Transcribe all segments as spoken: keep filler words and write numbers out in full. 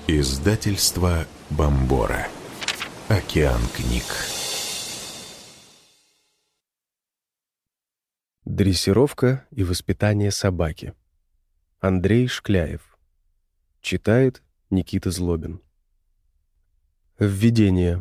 Издательство Бомбора. Океан книг. Дрессировка и воспитание собаки. Андрей Шкляев. Читает Никита Злобин. Введение.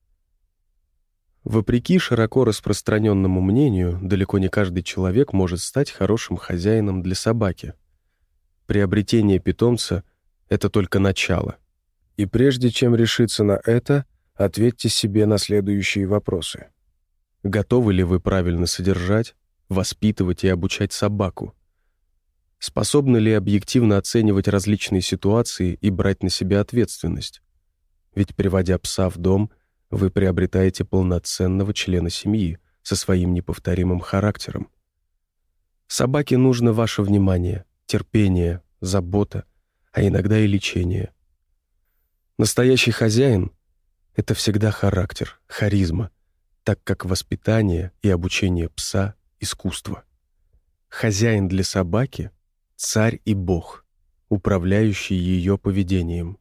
Вопреки широко распространенному мнению, далеко не каждый человек может стать хорошим хозяином для собаки. Приобретение питомца — это только начало. И прежде чем решиться на это, ответьте себе на следующие вопросы. Готовы ли вы правильно содержать, воспитывать и обучать собаку? Способны ли объективно оценивать различные ситуации и брать на себя ответственность? Ведь, приводя пса в дом, вы приобретаете полноценного члена семьи со своим неповторимым характером. Собаке нужно ваше внимание, терпение, забота, а иногда и лечение. Настоящий хозяин — это всегда характер, харизма, так как воспитание и обучение пса — искусство. Хозяин для собаки — царь и бог, управляющий ее поведением.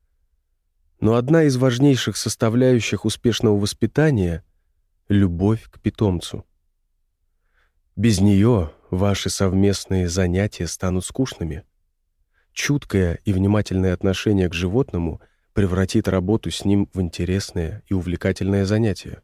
Но одна из важнейших составляющих успешного воспитания — любовь к питомцу. Без нее ваши совместные занятия станут скучными. Чуткое и внимательное отношение к животному превратит работу с ним в интересное и увлекательное занятие.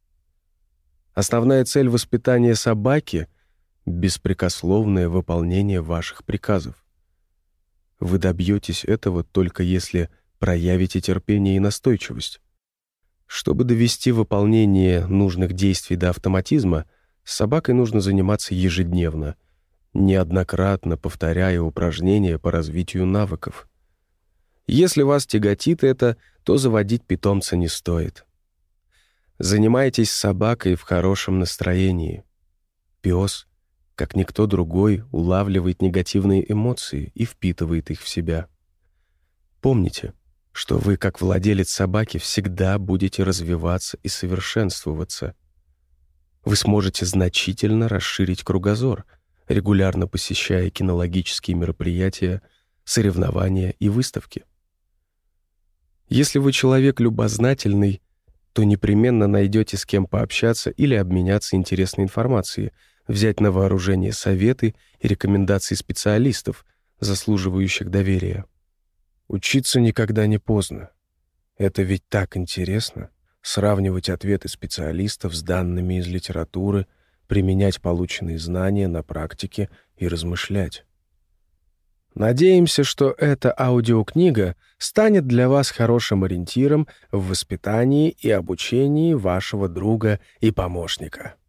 Основная цель воспитания собаки — беспрекословное выполнение ваших приказов. Вы добьетесь этого только если проявите терпение и настойчивость. Чтобы довести выполнение нужных действий до автоматизма, с собакой нужно заниматься ежедневно, неоднократно повторяя упражнения по развитию навыков. Если вас тяготит это, то заводить питомца не стоит. Занимайтесь с собакой в хорошем настроении. Пес, как никто другой, улавливает негативные эмоции и впитывает их в себя. Помните, что вы, как владелец собаки, всегда будете развиваться и совершенствоваться. Вы сможете значительно расширить кругозор, регулярно посещая кинологические мероприятия, соревнования и выставки. Если вы человек любознательный, то непременно найдете с кем пообщаться или обменяться интересной информацией, взять на вооружение советы и рекомендации специалистов, заслуживающих доверия. Учиться никогда не поздно. Это ведь так интересно — сравнивать ответы специалистов с данными из литературы, применять полученные знания на практике и размышлять. Надеемся, что эта аудиокнига станет для вас хорошим ориентиром в воспитании и обучении вашего друга и помощника.